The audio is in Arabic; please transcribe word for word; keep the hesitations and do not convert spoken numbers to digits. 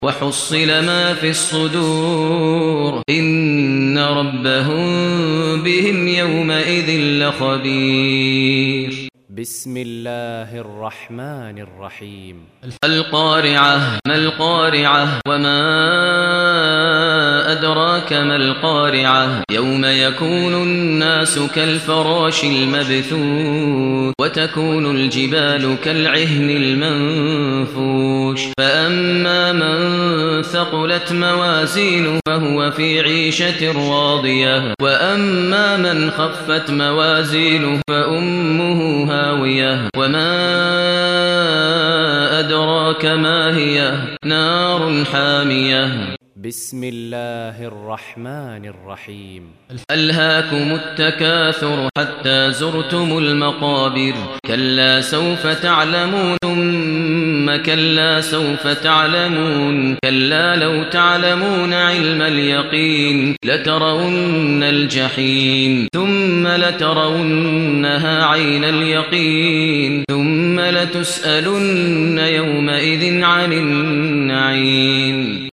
وحصل ما في الصدور إن ربهم بهم يومئذ لخبير. بسم الله الرحمن الرحيم. القارعة ما القارعة وما أدراك ما القارعة يوم يكون الناس كالفراش المبثوث وتكون الجبال كالعهن المنفوش فأما من ثقلت موازينه فهو في عيشة راضية وأما من خفت موازينه فأمه هاوية وما أدراك ما هي نار حامية. بسم الله الرحمن الرحيم. ألهاكم التكاثر حتى زرتم المقابر كلا سوف تعلمون ثم كلا سوف تعلمون كلا لو تعلمون علم اليقين لترون الجحيم ثم لترونها عين اليقين ثم لتسألن يومئذ عن النعيم.